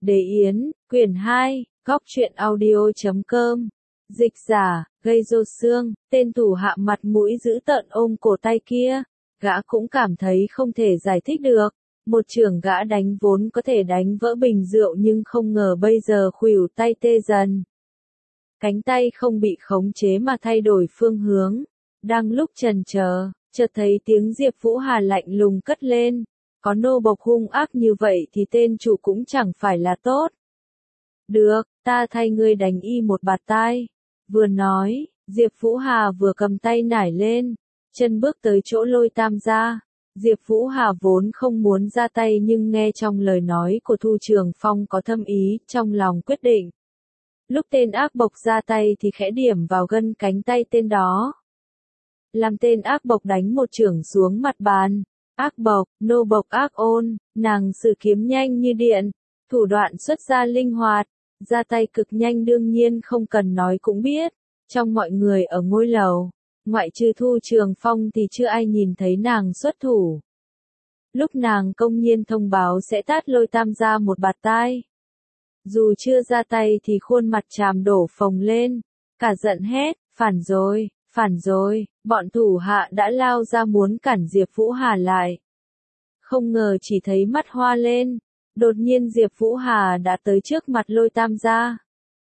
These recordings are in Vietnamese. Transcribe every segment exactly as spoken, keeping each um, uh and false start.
Đế Yến, quyển hai, góc truyện audio chấm com. Dịch giả, gây rô xương, tên thủ hạ mặt mũi dữ tợn ôm cổ tay kia. Gã cũng cảm thấy không thể giải thích được. Một chưởng gã đánh vốn có thể đánh vỡ bình rượu nhưng không ngờ bây giờ khuỷu tay tê dần. Cánh tay không bị khống chế mà thay đổi phương hướng. Đang lúc chần chờ, chợt thấy tiếng Diệp Vũ Hà lạnh lùng cất lên. Có nô bộc hung ác như vậy thì tên chủ cũng chẳng phải là tốt. Được, ta thay ngươi đánh y một bạt tai. Vừa nói, Diệp Vũ Hà vừa cầm tay nải lên, chân bước tới chỗ Lôi Tam gia. Diệp Vũ Hà vốn không muốn ra tay nhưng nghe trong lời nói của Thu Trường Phong có thâm ý, trong lòng quyết định. Lúc tên ác bộc ra tay thì khẽ điểm vào gân cánh tay tên đó. Làm tên ác bộc đánh một chưởng xuống mặt bàn. Ác bộc, nô bộc ác ôn, nàng sử kiếm nhanh như điện, thủ đoạn xuất ra linh hoạt, ra tay cực nhanh đương nhiên không cần nói cũng biết. Trong mọi người ở ngôi lầu, ngoại trừ Thu Trường Phong thì chưa ai nhìn thấy nàng xuất thủ. Lúc nàng công nhiên thông báo sẽ tát Lôi Tam gia một bạt tai. Dù chưa ra tay thì khuôn mặt tràm đổ phồng lên, cả giận hét, phản rồi, phản rồi, bọn thủ hạ đã lao ra muốn cản Diệp Vũ Hà lại. Không ngờ chỉ thấy mắt hoa lên, đột nhiên Diệp Vũ Hà đã tới trước mặt Lôi Tam gia.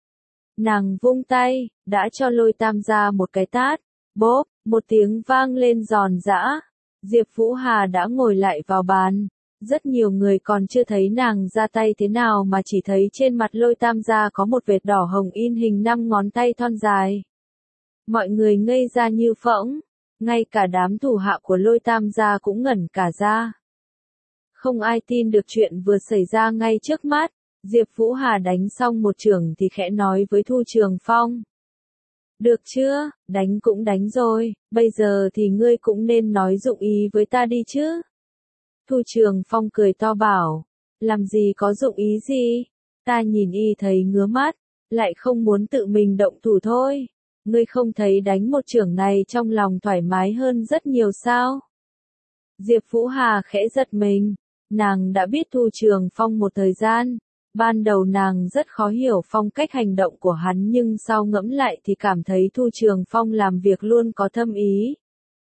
Nàng vung tay, đã cho Lôi Tam gia một cái tát, bốp, một tiếng vang lên giòn giã. Diệp Vũ Hà đã ngồi lại vào bàn. Rất nhiều người còn chưa thấy nàng ra tay thế nào mà chỉ thấy trên mặt Lôi Tam gia có một vệt đỏ hồng in hình năm ngón tay thon dài. Mọi người ngây ra như phỗng, ngay cả đám thủ hạ của Lôi Tam gia cũng ngẩn cả ra. Không ai tin được chuyện vừa xảy ra ngay trước mắt. Diệp Vũ Hà đánh xong một chưởng thì khẽ nói với Thu Trường Phong. Được chưa, đánh cũng đánh rồi, bây giờ thì ngươi cũng nên nói dụng ý với ta đi chứ. Thu Trường Phong cười to bảo, làm gì có dụng ý gì, ta nhìn y thấy ngứa mắt, lại không muốn tự mình động thủ thôi. Ngươi không thấy đánh một chưởng này trong lòng thoải mái hơn rất nhiều sao? Diệp Vũ Hà khẽ giật mình, nàng đã biết Thu Trường Phong một thời gian. Ban đầu nàng rất khó hiểu phong cách hành động của hắn nhưng sau ngẫm lại thì cảm thấy Thu Trường Phong làm việc luôn có thâm ý.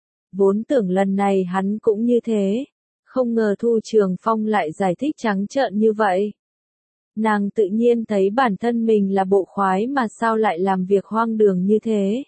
Vốn tưởng lần này hắn cũng như thế, không ngờ Thu Trường Phong lại giải thích trắng trợn như vậy. Nàng tự nhiên thấy bản thân mình là bộ khoái mà sao lại làm việc hoang đường như thế.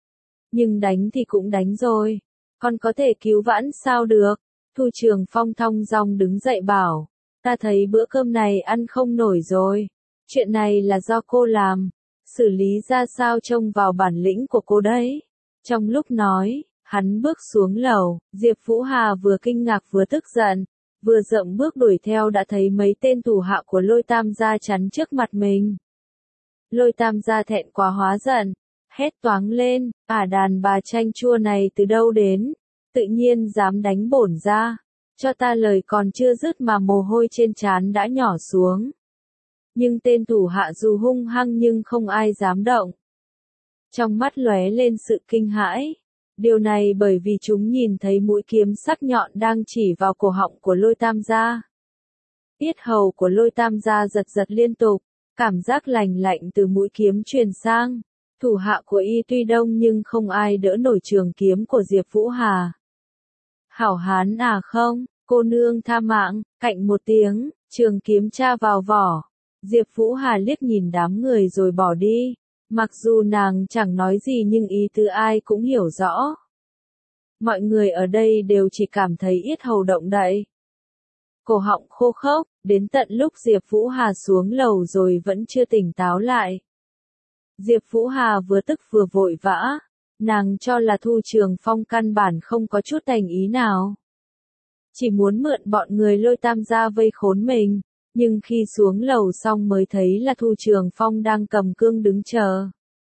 Nhưng đánh thì cũng đánh rồi, còn có thể cứu vãn sao được. Thu Trường Phong thong dong đứng dậy bảo, ta thấy bữa cơm này ăn không nổi rồi. Chuyện này là do cô làm, xử lý ra sao trông vào bản lĩnh của cô đấy. Trong lúc nói, hắn bước xuống lầu, Diệp Vũ Hà vừa kinh ngạc vừa tức giận, vừa dậm bước đuổi theo đã thấy mấy tên thủ hạ của Lôi Tam gia chắn trước mặt mình. Lôi Tam gia thẹn quá hóa giận, hét toáng lên, ả đàn bà chanh chua này từ đâu đến, tự nhiên dám đánh bổn gia. Cho ta lời còn chưa dứt mà mồ hôi trên trán đã nhỏ xuống. Nhưng tên thủ hạ dù hung hăng nhưng không ai dám động. Trong mắt lóe lên sự kinh hãi. Điều này bởi vì chúng nhìn thấy mũi kiếm sắc nhọn đang chỉ vào cổ họng của Lôi Tam gia. Yết hầu của Lôi Tam gia giật giật liên tục, cảm giác lành lạnh từ mũi kiếm truyền sang. Thủ hạ của y tuy đông nhưng không ai đỡ nổi trường kiếm của Diệp Vũ Hà. Hảo hán à không, cô nương tha mạng, cạnh một tiếng, trường kiếm tra vào vỏ. Diệp Vũ Hà liếc nhìn đám người rồi bỏ đi. Mặc dù nàng chẳng nói gì nhưng ý tứ ai cũng hiểu rõ. Mọi người ở đây đều chỉ cảm thấy yết hầu động đậy. Cổ họng khô khốc, đến tận lúc Diệp Vũ Hà xuống lầu rồi vẫn chưa tỉnh táo lại. Diệp Vũ Hà vừa tức vừa vội vã. Nàng cho là Thu Trường Phong căn bản không có chút thành ý nào. Chỉ muốn mượn bọn người Lôi Tam gia vây khốn mình, nhưng khi xuống lầu xong mới thấy là Thu Trường Phong đang cầm cương đứng chờ.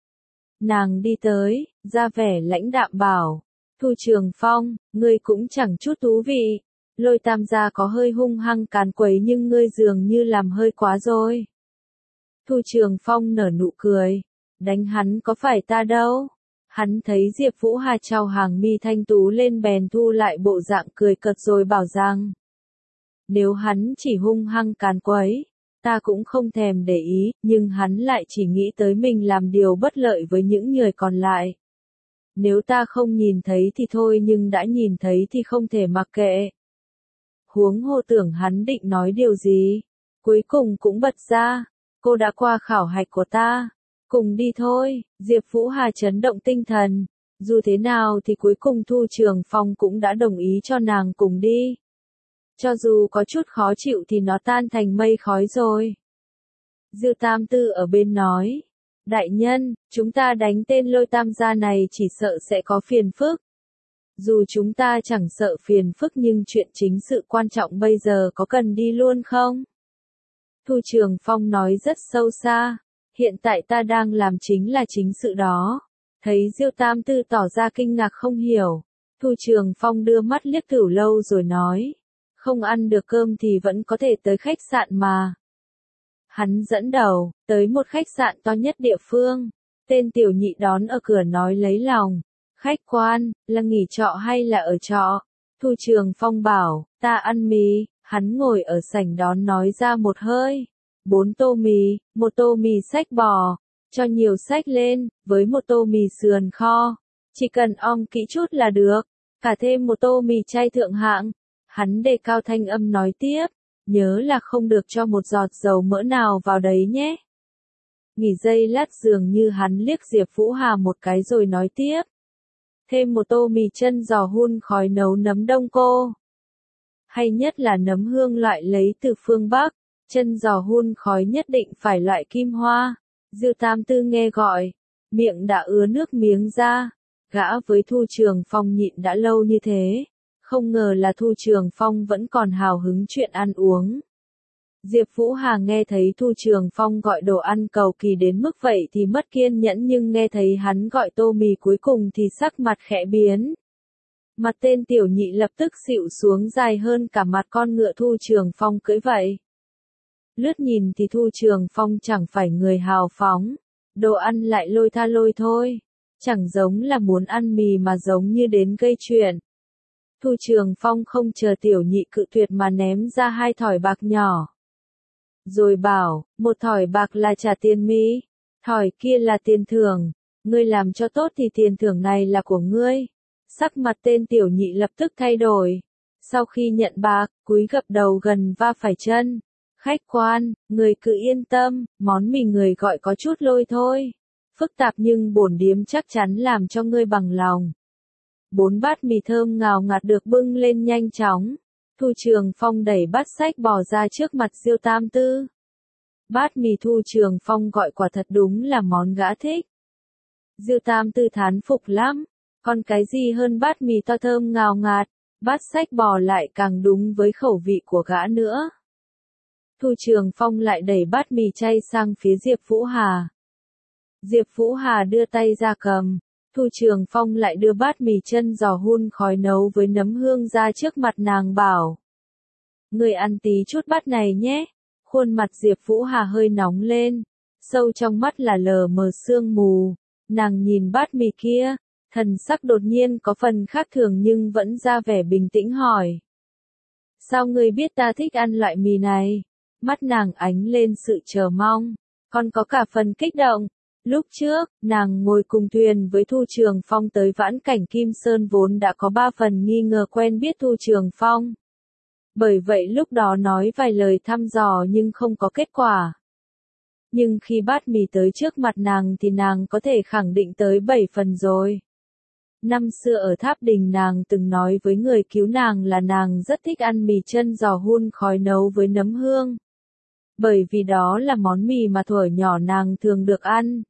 Nàng đi tới, ra vẻ lãnh đạm bảo, Thu Trường Phong, ngươi cũng chẳng chút thú vị. Lôi Tam gia có hơi hung hăng càn quấy nhưng ngươi dường như làm hơi quá rồi. Thu Trường Phong nở nụ cười, đánh hắn có phải ta đâu. Hắn thấy Diệp Vũ Hà trao hàng mi thanh tú lên bèn thu lại bộ dạng cười cợt rồi bảo rằng, nếu hắn chỉ hung hăng càn quấy, ta cũng không thèm để ý, nhưng hắn lại chỉ nghĩ tới mình làm điều bất lợi với những người còn lại. Nếu ta không nhìn thấy thì thôi, nhưng đã nhìn thấy thì không thể mặc kệ. Huống hồ tưởng hắn định nói điều gì, cuối cùng cũng bật ra, cô đã qua khảo hạch của ta, cùng đi thôi. Diệp Vũ Hà chấn động tinh thần, dù thế nào thì cuối cùng Thu Trường Phong cũng đã đồng ý cho nàng cùng đi. Cho dù có chút khó chịu thì nó tan thành mây khói rồi. Diêu Tam Tư ở bên nói, đại nhân, chúng ta đánh tên Lôi Tam gia này chỉ sợ sẽ có phiền phức. Dù chúng ta chẳng sợ phiền phức nhưng chuyện chính sự quan trọng bây giờ có cần đi luôn không? Thu Trường Phong nói rất sâu xa, hiện tại ta đang làm chính là chính sự đó. Thấy Diêu Tam Tư tỏ ra kinh ngạc không hiểu, Thu Trường Phong đưa mắt liếc Cửu Lâu rồi nói, không ăn được cơm thì vẫn có thể tới khách sạn mà. Hắn dẫn đầu, tới một khách sạn to nhất địa phương, tên tiểu nhị đón ở cửa nói lấy lòng, khách quan, là nghỉ trọ hay là ở trọ? Thu Trường Phong bảo, ta ăn mì, hắn ngồi ở sảnh đón nói ra một hơi, bốn tô mì, một tô mì xách bò, cho nhiều xách lên, với một tô mì sườn kho, chỉ cần ong kỹ chút là được, cả thêm một tô mì chay thượng hạng. Hắn đề cao thanh âm nói tiếp, nhớ là không được cho một giọt dầu mỡ nào vào đấy nhé. Nghỉ giây lát dường như hắn liếc Diệp Vũ Hà một cái rồi nói tiếp. Thêm một tô mì chân giò hun khói nấu nấm đông cô. Hay nhất là nấm hương loại lấy từ phương Bắc, chân giò hun khói nhất định phải loại kim hoa. Diêu Tam Tư nghe gọi, miệng đã ứa nước miếng ra, gã với Thu Trường Phong nhịn đã lâu như thế. Không ngờ là Thu Trường Phong vẫn còn hào hứng chuyện ăn uống. Diệp Vũ Hà nghe thấy Thu Trường Phong gọi đồ ăn cầu kỳ đến mức vậy thì mất kiên nhẫn, nhưng nghe thấy hắn gọi tô mì cuối cùng thì sắc mặt khẽ biến. Mặt tên tiểu nhị lập tức xịu xuống dài hơn cả mặt con ngựa Thu Trường Phong cưỡi vậy. Lướt nhìn thì Thu Trường Phong chẳng phải người hào phóng, đồ ăn lại lôi tha lôi thôi, chẳng giống là muốn ăn mì mà giống như đến gây chuyện. Thu Trường Phong không chờ tiểu nhị cự tuyệt mà ném ra hai thỏi bạc nhỏ. Rồi bảo, một thỏi bạc là trả tiền mì, thỏi kia là tiền thưởng, ngươi làm cho tốt thì tiền thưởng này là của ngươi. Sắc mặt tên tiểu nhị lập tức thay đổi. Sau khi nhận bạc, cúi gập đầu gần va phải chân. Khách quan, người cứ yên tâm, món mì người gọi có chút lôi thôi. Phức tạp nhưng bổn điếm chắc chắn làm cho ngươi bằng lòng. Bốn bát mì thơm ngào ngạt được bưng lên nhanh chóng. Thu Trường Phong đẩy bát sách bò ra trước mặt Diêu Tam Tư. Bát mì Thu Trường Phong gọi quả thật đúng là món gã thích. Diêu Tam Tư thán phục lắm, còn cái gì hơn bát mì to thơm ngào ngạt, bát sách bò lại càng đúng với khẩu vị của gã nữa. Thu Trường Phong lại đẩy bát mì chay sang phía Diệp Vũ Hà. Diệp Vũ Hà đưa tay ra cầm. Thu Trường Phong lại đưa bát mì chân giò hun khói nấu với nấm hương ra trước mặt nàng bảo. Người ăn tí chút bát này nhé. Khuôn mặt Diệp Vũ Hà hơi nóng lên. Sâu trong mắt là lờ mờ sương mù. Nàng nhìn bát mì kia. Thần sắc đột nhiên có phần khác thường nhưng vẫn ra vẻ bình tĩnh hỏi. Sao ngươi biết ta thích ăn loại mì này? Mắt nàng ánh lên sự chờ mong. Còn có cả phần kích động. Lúc trước, nàng ngồi cùng thuyền với Thu Trường Phong tới vãn cảnh Kim Sơn vốn đã có ba phần nghi ngờ quen biết Thu Trường Phong. Bởi vậy lúc đó nói vài lời thăm dò nhưng không có kết quả. Nhưng khi bát mì tới trước mặt nàng thì nàng có thể khẳng định tới bảy phần rồi. Năm xưa ở Tháp Đình nàng từng nói với người cứu nàng là nàng rất thích ăn mì chân giò hun khói nấu với nấm hương. Bởi vì đó là món mì mà thuở nhỏ nàng thường được ăn.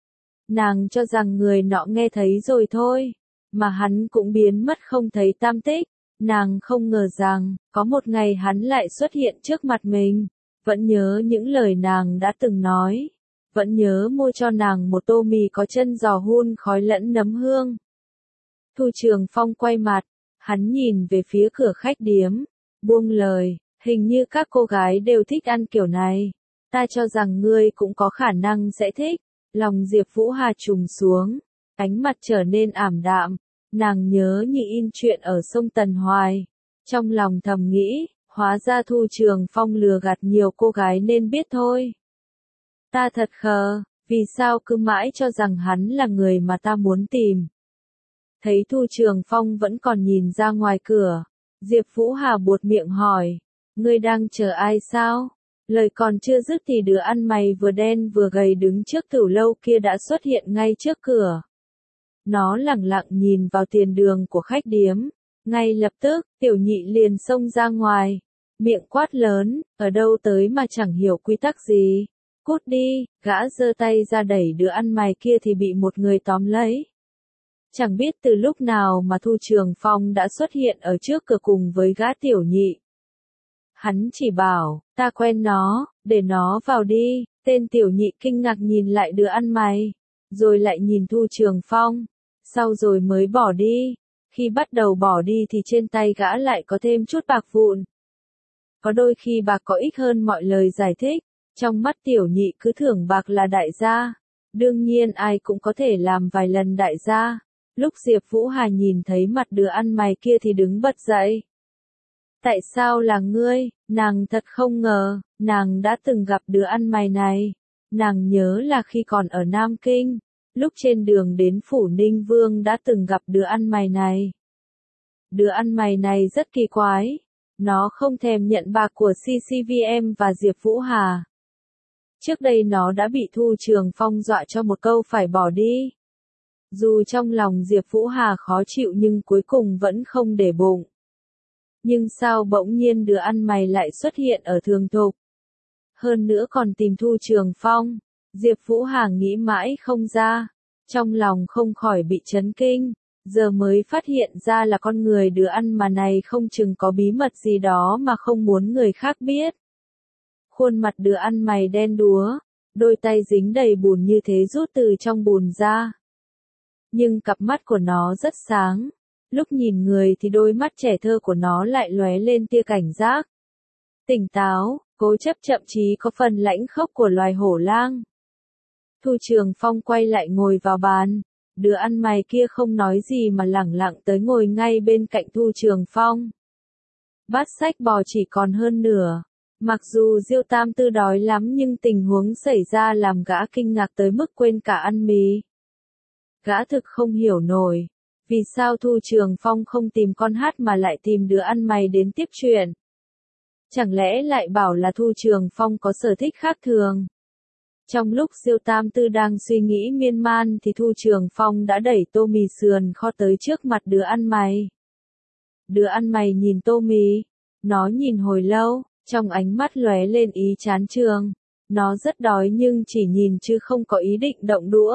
Nàng cho rằng người nọ nghe thấy rồi thôi, mà hắn cũng biến mất không thấy tam tích. Nàng không ngờ rằng, có một ngày hắn lại xuất hiện trước mặt mình, vẫn nhớ những lời nàng đã từng nói, vẫn nhớ mua cho nàng một tô mì có chân giò hun khói lẫn nấm hương. Thu Trường Phong quay mặt, hắn nhìn về phía cửa khách điếm, buông lời, hình như các cô gái đều thích ăn kiểu này, ta cho rằng ngươi cũng có khả năng sẽ thích. Lòng Diệp Vũ Hà trùng xuống, ánh mặt trở nên ảm đạm, nàng nhớ như in chuyện ở sông Tần Hoài, trong lòng thầm nghĩ, Hóa ra Thu Trường Phong lừa gạt nhiều cô gái nên biết thôi. Ta thật khờ, vì sao cứ mãi cho rằng hắn là người mà ta muốn tìm. Thấy Thu Trường Phong vẫn còn nhìn ra ngoài cửa, Diệp Vũ Hà buột miệng hỏi, ngươi đang chờ ai sao? Lời còn chưa dứt thì đứa ăn mày vừa đen vừa gầy đứng trước tửu lâu kia đã xuất hiện ngay trước cửa. Nó lẳng lặng nhìn vào tiền đường của khách điếm. Ngay lập tức, Tiểu Nhị liền xông ra ngoài, miệng quát lớn, ở đâu tới mà chẳng hiểu quy tắc gì. Cút đi, gã giơ tay ra đẩy đứa ăn mày kia thì bị một người tóm lấy. Chẳng biết từ lúc nào mà Thu Trường Phong đã xuất hiện ở trước cửa cùng với gã Tiểu Nhị. Hắn chỉ bảo, ta quen nó, để nó vào đi. Tên Tiểu Nhị kinh ngạc nhìn lại đứa ăn mày, rồi lại nhìn Thu Trường Phong, sau rồi mới bỏ đi. Khi bắt đầu bỏ đi thì trên tay gã lại có thêm chút bạc vụn. Có đôi khi bạc có ích hơn mọi lời giải thích, trong mắt Tiểu Nhị cứ tưởng bạc là đại gia. Đương nhiên ai cũng có thể làm vài lần đại gia. Lúc Diệp Vũ Hà nhìn thấy mặt đứa ăn mày kia thì đứng bật dậy. Tại sao là ngươi? Nàng thật không ngờ, nàng đã từng gặp đứa ăn mày này. Nàng nhớ là khi còn ở Nam Kinh, lúc trên đường đến phủ Ninh Vương đã từng gặp đứa ăn mày này. Đứa ăn mày này rất kỳ quái. Nó không thèm nhận bạc của xê xê vê em và Diệp Vũ Hà. Trước đây nó đã bị Thu Trường Phong dọa cho một câu phải bỏ đi. Dù trong lòng Diệp Vũ Hà khó chịu nhưng cuối cùng vẫn không để bụng. Nhưng sao bỗng nhiên đứa ăn mày lại xuất hiện ở Thường Thục? Hơn nữa còn tìm Thu Trường Phong. Diệp Vũ Hà nghĩ mãi không ra. Trong lòng không khỏi bị chấn kinh. Giờ mới phát hiện ra là con người đứa ăn mà này không chừng có bí mật gì đó mà không muốn người khác biết. Khuôn mặt đứa ăn mày đen đúa, đôi tay dính đầy bùn như thế rút từ trong bùn ra. Nhưng cặp mắt của nó rất sáng. Lúc nhìn người thì đôi mắt trẻ thơ của nó lại lóe lên tia cảnh giác. Tỉnh táo, cố chấp chậm chí có phần lãnh khốc của loài hổ lang. Thu Trường Phong quay lại ngồi vào bàn. Đứa ăn mày kia không nói gì mà lẳng lặng tới ngồi ngay bên cạnh Thu Trường Phong. Bát sách bò chỉ còn hơn nửa. Mặc dù Diêu Tam Tư đói lắm nhưng tình huống xảy ra làm gã kinh ngạc tới mức quên cả ăn mì. Gã thực không hiểu nổi. Vì sao Thu Trường Phong không tìm con hát mà lại tìm đứa ăn mày đến tiếp chuyện? Chẳng lẽ lại bảo là Thu Trường Phong có sở thích khác thường? Trong lúc Diêu Tam Tư đang suy nghĩ miên man thì Thu Trường Phong đã đẩy tô mì sườn kho tới trước mặt đứa ăn mày. Đứa ăn mày nhìn tô mì. Nó nhìn hồi lâu, trong ánh mắt lóe lên ý chán chường. Nó rất đói nhưng chỉ nhìn chứ không có ý định động đũa.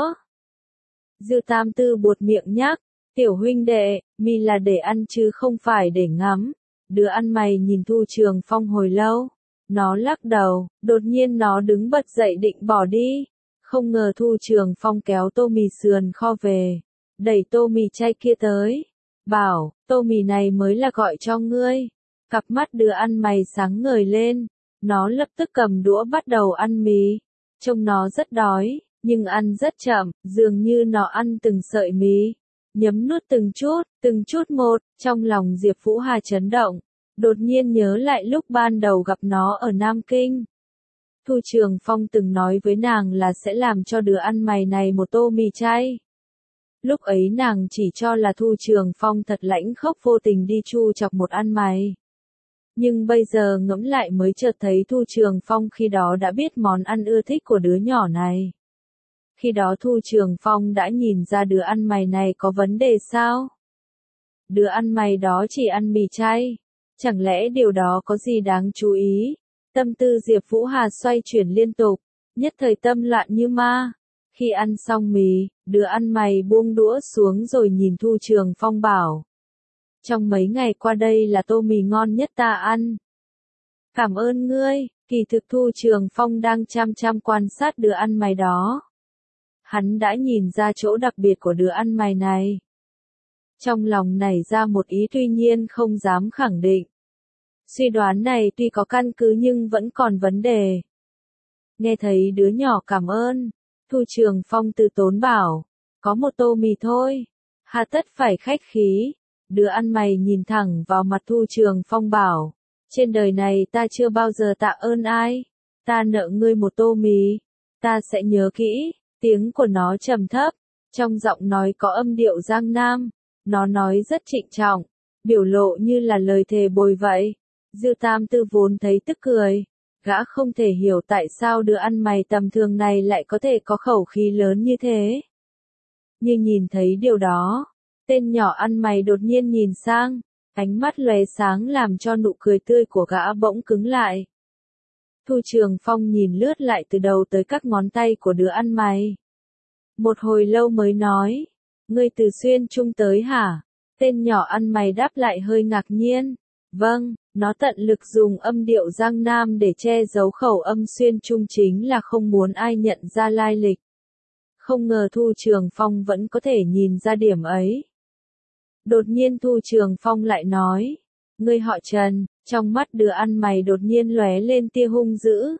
Diêu Tam Tư buột miệng nhắc, tiểu huynh đệ, mì là để ăn chứ không phải để ngắm. Đứa ăn mày nhìn Thu Trường Phong hồi lâu. Nó lắc đầu, đột nhiên nó đứng bật dậy định bỏ đi. Không ngờ Thu Trường Phong kéo tô mì sườn kho về, đẩy tô mì chay kia tới. Bảo, tô mì này mới là gọi cho ngươi. Cặp mắt đứa ăn mày sáng ngời lên. Nó lập tức cầm đũa bắt đầu ăn mì. Trông nó rất đói, nhưng ăn rất chậm, dường như nó ăn từng sợi mì. Nhấm nuốt từng chút, từng chút một, trong lòng Diệp Vũ Hà chấn động. Đột nhiên nhớ lại lúc ban đầu gặp nó ở Nam Kinh. Thu Trường Phong từng nói với nàng là sẽ làm cho đứa ăn mày này một tô mì chay. Lúc ấy nàng chỉ cho là Thu Trường Phong thật lãnh khốc vô tình đi chu chọc một ăn mày. Nhưng bây giờ ngẫm lại mới chợt thấy Thu Trường Phong khi đó đã biết món ăn ưa thích của đứa nhỏ này. Khi đó Thu Trường Phong đã nhìn ra đứa ăn mày này có vấn đề sao? Đứa ăn mày đó chỉ ăn mì chay. Chẳng lẽ điều đó có gì đáng chú ý? Tâm tư Diệp Vũ Hà xoay chuyển liên tục, nhất thời tâm loạn như ma. Khi ăn xong mì, đứa ăn mày buông đũa xuống rồi nhìn Thu Trường Phong bảo. Trong mấy ngày qua đây là tô mì ngon nhất ta ăn. Cảm ơn ngươi. Kỳ thực Thu Trường Phong đang chăm chăm quan sát đứa ăn mày đó. Hắn đã nhìn ra chỗ đặc biệt của đứa ăn mày này. Trong lòng nảy ra một ý tuy nhiên không dám khẳng định. Suy đoán này tuy có căn cứ nhưng vẫn còn vấn đề. Nghe thấy đứa nhỏ cảm ơn, Thu Trường Phong từ tốn bảo, có một tô mì thôi, hà tất phải khách khí. Đứa ăn mày nhìn thẳng vào mặt Thu Trường Phong bảo, Trên đời này ta chưa bao giờ tạ ơn ai. Ta nợ ngươi một tô mì. Ta sẽ nhớ kỹ. Tiếng của nó trầm thấp. Trong giọng nói có âm điệu Giang Nam. Nó nói rất trịnh trọng. Biểu lộ như là lời thề bồi vậy. Diêu Tam Tư vốn thấy tức cười. Gã không thể hiểu tại sao đứa ăn mày tầm thường này lại có thể có khẩu khí lớn như thế. Như nhìn thấy điều đó, tên nhỏ ăn mày đột nhiên nhìn sang, ánh mắt lóe sáng làm cho nụ cười tươi của gã bỗng cứng lại. Thu Trường Phong nhìn lướt lại từ đầu tới các ngón tay của đứa ăn mày. Một hồi lâu mới nói, ngươi từ Xuyên Trung tới hả? Tên nhỏ ăn mày đáp lại hơi ngạc nhiên. Vâng, nó tận lực dùng âm điệu Giang Nam để che giấu khẩu âm Xuyên Trung chính là không muốn ai nhận ra lai lịch. Không ngờ Thu Trường Phong vẫn có thể nhìn ra điểm ấy. Đột nhiên Thu Trường Phong lại nói, ngươi họ Trần, trong mắt đứa ăn mày đột nhiên lóe lên tia hung dữ.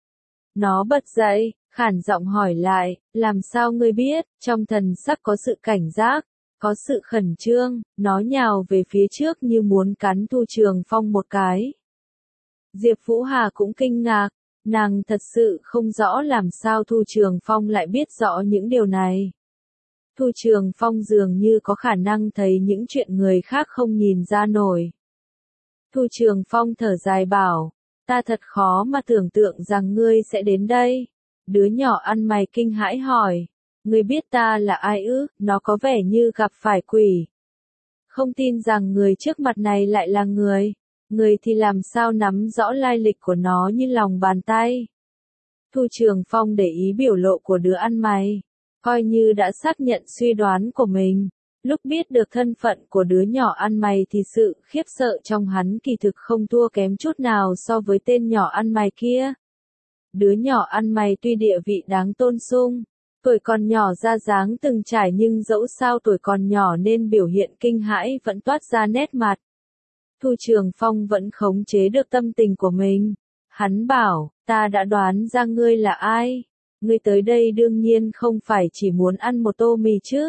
Nó bật dậy, khản giọng hỏi lại, làm sao ngươi biết? Trong thần sắc có sự cảnh giác, có sự khẩn trương, nó nhào về phía trước như muốn cắn Thu Trường Phong một cái. Diệp Vũ Hà cũng kinh ngạc, nàng thật sự không rõ làm sao Thu Trường Phong lại biết rõ những điều này. Thu Trường Phong dường như có khả năng thấy những chuyện người khác không nhìn ra nổi. Thu Trường Phong thở dài bảo, ta thật khó mà tưởng tượng rằng ngươi sẽ đến đây. Đứa nhỏ ăn mày kinh hãi hỏi, ngươi biết ta là ai ư? Nó có vẻ như gặp phải quỷ. Không tin rằng người trước mặt này lại là người. Người thì làm sao nắm rõ lai lịch của nó như lòng bàn tay. Thu Trường Phong để ý biểu lộ của đứa ăn mày, coi như đã xác nhận suy đoán của mình. Lúc biết được thân phận của đứa nhỏ ăn mày thì sự khiếp sợ trong hắn kỳ thực không thua kém chút nào so với tên nhỏ ăn mày kia. Đứa nhỏ ăn mày tuy địa vị đáng tôn sung, tuổi còn nhỏ ra dáng từng trải nhưng dẫu sao tuổi còn nhỏ nên biểu hiện kinh hãi vẫn toát ra nét mặt. Thu Trường Phong vẫn khống chế được tâm tình của mình. Hắn bảo, ta đã đoán ra ngươi là ai. Ngươi tới đây đương nhiên không phải chỉ muốn ăn một tô mì chứ.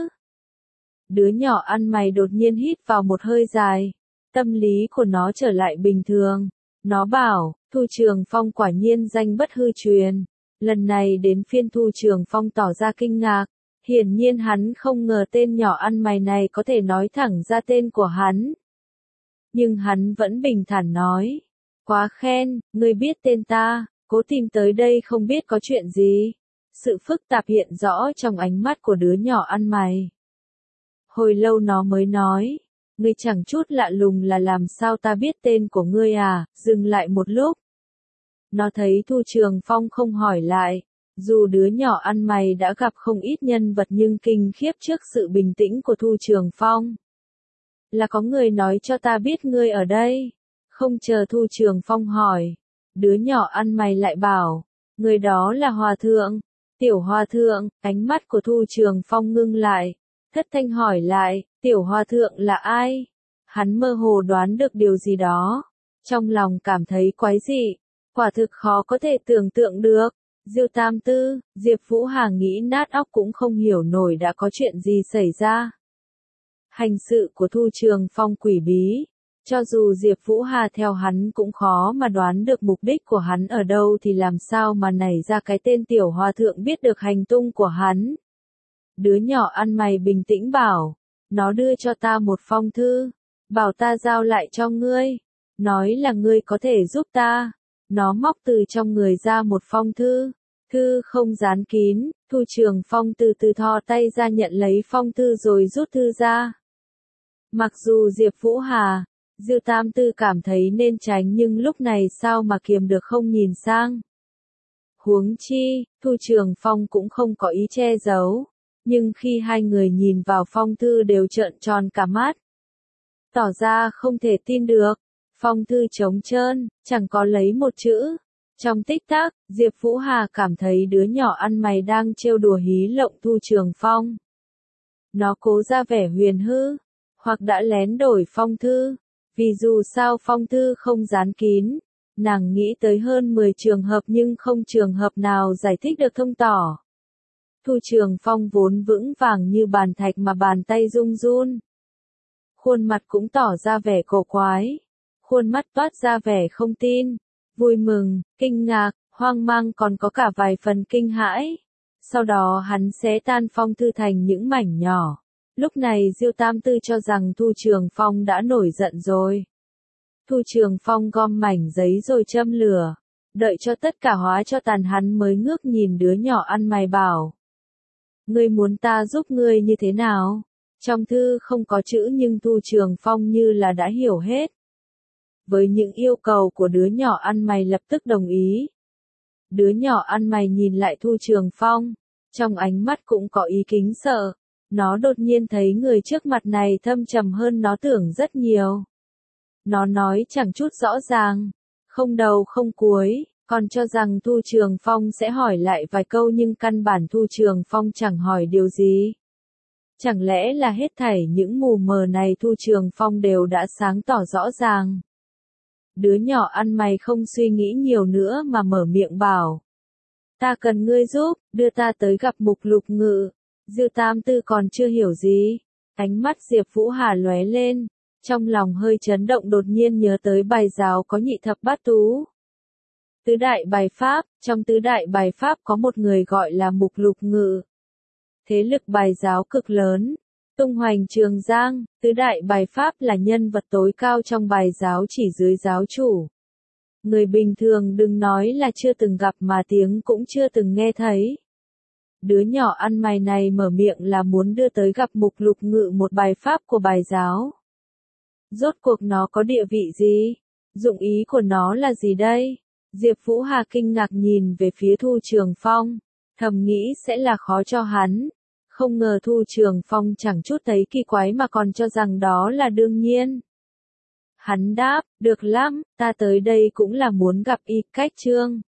Đứa nhỏ ăn mày đột nhiên hít vào một hơi dài. Tâm lý của nó trở lại bình thường. Nó bảo, Thu Trường Phong quả nhiên danh bất hư truyền. Lần này đến phiên Thu Trường Phong tỏ ra kinh ngạc. Hiển nhiên hắn không ngờ tên nhỏ ăn mày này có thể nói thẳng ra tên của hắn. Nhưng hắn vẫn bình thản nói, quá khen, ngươi biết tên ta, cố tìm tới đây không biết có chuyện gì. Sự phức tạp hiện rõ trong ánh mắt của đứa nhỏ ăn mày. Hồi lâu nó mới nói, ngươi chẳng chút lạ lùng là làm sao ta biết tên của ngươi à, dừng lại một lúc. Nó thấy Thu Trường Phong không hỏi lại, dù đứa nhỏ ăn mày đã gặp không ít nhân vật nhưng kinh khiếp trước sự bình tĩnh của Thu Trường Phong. Là có người nói cho ta biết ngươi ở đây. Không chờ Thu Trường Phong hỏi, đứa nhỏ ăn mày lại bảo, người đó là Hòa Thượng. Tiểu Hòa Thượng, ánh mắt của Thu Trường Phong ngưng lại, thất thanh hỏi lại, Tiểu Hòa Thượng là ai? Hắn mơ hồ đoán được điều gì đó, trong lòng cảm thấy quái dị, quả thực khó có thể tưởng tượng được. Diêu Tam Tư, Diệp Vũ Hà nghĩ nát óc cũng không hiểu nổi đã có chuyện gì xảy ra. Hành sự của Thu Trường Phong quỷ bí, cho dù Diệp Vũ Hà theo hắn cũng khó mà đoán được mục đích của hắn ở đâu thì làm sao mà nảy ra cái tên Tiểu Hòa Thượng biết được hành tung của hắn. Đứa nhỏ ăn mày bình tĩnh bảo, nó đưa cho ta một phong thư, bảo ta giao lại cho ngươi, nói là ngươi có thể giúp ta. Nó móc từ trong người ra một phong thư, thư không dán kín. Thu Trường Phong từ từ thò tay ra nhận lấy phong thư rồi rút thư ra. Mặc dù Diệp Vũ Hà, Diêu Tam Tư cảm thấy nên tránh nhưng lúc này sao mà kiềm được không nhìn sang. Huống chi, Thu Trường Phong cũng không có ý che giấu, nhưng khi hai người nhìn vào phong thư đều trợn tròn cả mắt. Tỏ ra không thể tin được, phong thư trống trơn, chẳng có lấy một chữ. Trong tích tắc, Diệp Vũ Hà cảm thấy đứa nhỏ ăn mày đang trêu đùa hí lộng Thu Trường Phong. Nó cố ra vẻ huyền hư, hoặc đã lén đổi phong thư, vì dù sao phong thư không dán kín. Nàng nghĩ tới hơn mười trường hợp nhưng không trường hợp nào giải thích được thông tỏ. Thu Trường Phong vốn vững vàng như bàn thạch mà bàn tay rung run. Khuôn mặt cũng tỏ ra vẻ cổ quái. khuôn mắt toát ra vẻ không tin, vui mừng, kinh ngạc, hoang mang còn có cả vài phần kinh hãi. Sau đó hắn xé tan phong thư thành những mảnh nhỏ. Lúc này Diêu Tam Tư cho rằng Thu Trường Phong đã nổi giận rồi. Thu Trường Phong gom mảnh giấy rồi châm lửa. Đợi cho tất cả hóa cho tàn hắn mới ngước nhìn đứa nhỏ ăn mày bảo. Ngươi muốn ta giúp ngươi như thế nào? Trong thư không có chữ nhưng Thu Trường Phong như là đã hiểu hết. Với những yêu cầu của đứa nhỏ ăn mày lập tức đồng ý. Đứa nhỏ ăn mày nhìn lại Thu Trường Phong. Trong ánh mắt cũng có ý kính sợ. Nó đột nhiên thấy người trước mặt này thâm trầm hơn nó tưởng rất nhiều. Nó nói chẳng chút rõ ràng, không đầu không cuối, còn cho rằng Thu Trường Phong sẽ hỏi lại vài câu nhưng căn bản Thu Trường Phong chẳng hỏi điều gì. Chẳng lẽ là hết thảy những mù mờ này Thu Trường Phong đều đã sáng tỏ rõ ràng. Đứa nhỏ ăn mày không suy nghĩ nhiều nữa mà mở miệng bảo. Ta cần ngươi giúp, đưa ta tới gặp Mục Lục Ngự. Diêu Tam Tư còn chưa hiểu gì. Ánh mắt Diệp Vũ Hà lóe lên. Trong lòng hơi chấn động đột nhiên nhớ tới bài giáo có nhị thập bát tú. Tứ đại bài pháp, trong tứ đại bài pháp có một người gọi là Mục Lục Ngự. Thế lực bài giáo cực lớn, tung hoành Trường Giang, tứ đại bài pháp là nhân vật tối cao trong bài giáo chỉ dưới giáo chủ. Người bình thường đừng nói là chưa từng gặp mà tiếng cũng chưa từng nghe thấy. Đứa nhỏ ăn mày này mở miệng là muốn đưa tới gặp Mục Lục Ngự một bài pháp của bài giáo. Rốt cuộc nó có địa vị gì? Dụng ý của nó là gì đây? Diệp Vũ Hà kinh ngạc nhìn về phía Thu Trường Phong, thầm nghĩ sẽ là khó cho hắn. Không ngờ Thu Trường Phong chẳng chút thấy kỳ quái mà còn cho rằng đó là đương nhiên. Hắn đáp, được lắm, ta tới đây cũng là muốn gặp Y Cách Trương.